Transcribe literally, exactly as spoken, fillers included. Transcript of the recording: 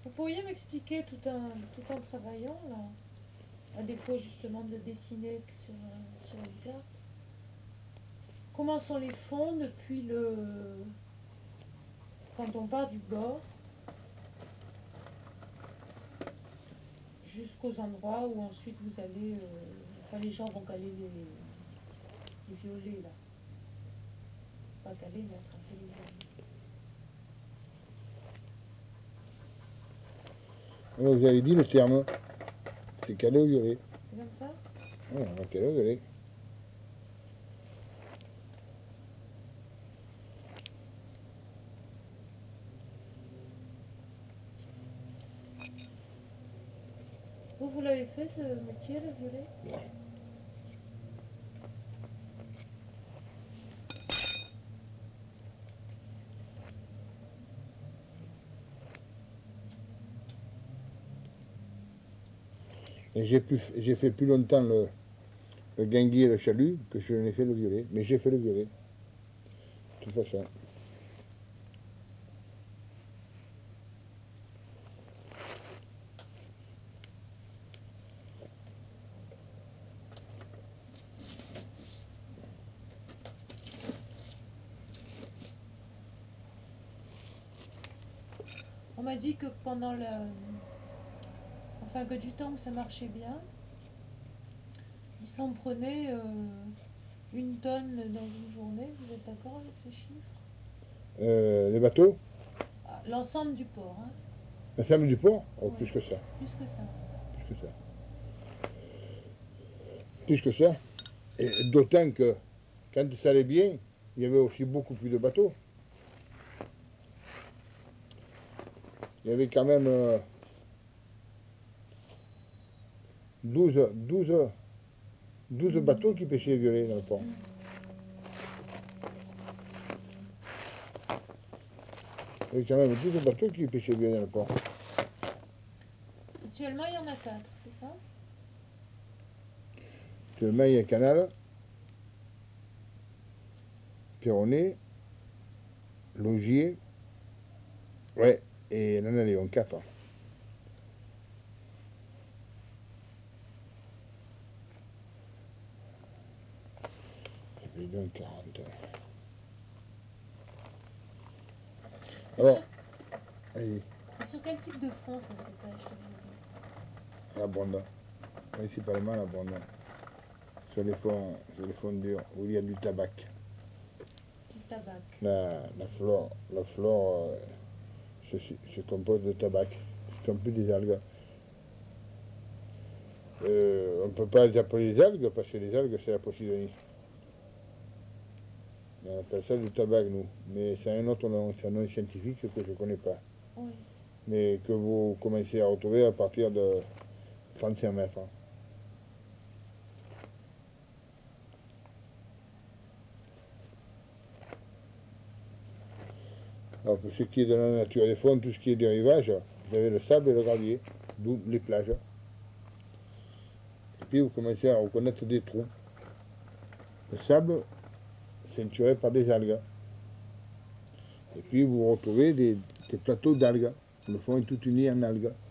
Vous pourriez m'expliquer tout en, tout en travaillant, là, à défaut justement de dessiner sur, euh, sur une carte, comment sont les fonds depuis le... quand on part du bord jusqu'aux endroits où ensuite vous allez... euh, enfin, les gens vont caler les, les violets, là. Pas caler, mais attraper les violets. Alors, vous avez dit le terme, c'est calé au violet. C'est comme ça? Ouais, on va caler au violet. Vous, vous l'avez fait, ce métier, le violet? Ouais. Et j'ai pu- j'ai fait plus longtemps le, le guinguis et le chalut que je n'ai fait le violet. Mais j'ai fait le violet. De toute façon. On m'a dit que pendant le... Enfin, que du temps où ça marchait bien, ils s'en prenaient euh, une tonne dans une journée. Vous êtes d'accord avec ces chiffres? Euh, les bateaux, Ah, l'ensemble du port, hein? la ferme du port, oh, Oui, plus que ça. plus que ça. Plus que ça. Plus que ça. Et d'autant que quand ça allait bien, il y avait aussi beaucoup plus de bateaux. Il y avait quand même euh, douze, douze, douze bateaux qui pêchaient violet dans le port. Mm. Il y avait quand même douze bateaux qui pêchaient violet dans le port. Actuellement, il y en a quatre, c'est ça? Actuellement, il y a Canal, Perronnet, Logier, ouais, et Nana-Léon, quatre. Ça fait donc quarante. Et Alors, sur, allez, et sur quel type de fond ça se pêche, le violet? à la bronde. Principalement à la bronde. Sur les fonds, sur les fonds durs, où il y a du tabac. Du tabac. La, la flore, la flore euh, se, se compose de tabac. Ce ne sont plus des algues. Euh, on ne peut pas les appeler des algues parce que les algues, c'est la Posidonie. On appelle ça du tabac, nous. Mais c'est un autre nom, c'est un nom scientifique que je ne connais pas. Oui. Mais que vous commencez à retrouver à partir de trente-cinq mètres. Alors, pour ce qui est de la nature des fonds, tout ce qui est dérivage, vous avez le sable et le gravier, d'où les plages. Et puis vous commencez à reconnaître des trous. Le sable ceinturé par des algues. Et puis vous retrouvez des, des plateaux d'algues. Le fond est tout uni en algues.